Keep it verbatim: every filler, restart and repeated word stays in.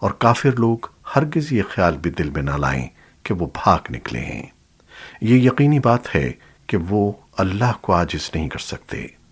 और काफिर लोग हरगिज ये ख्याल भी दिल में न लाएं कि वो भाग निकले हैं। ये यकीनी बात है कि वो अल्लाह को आजिज़ नहीं कर सकते।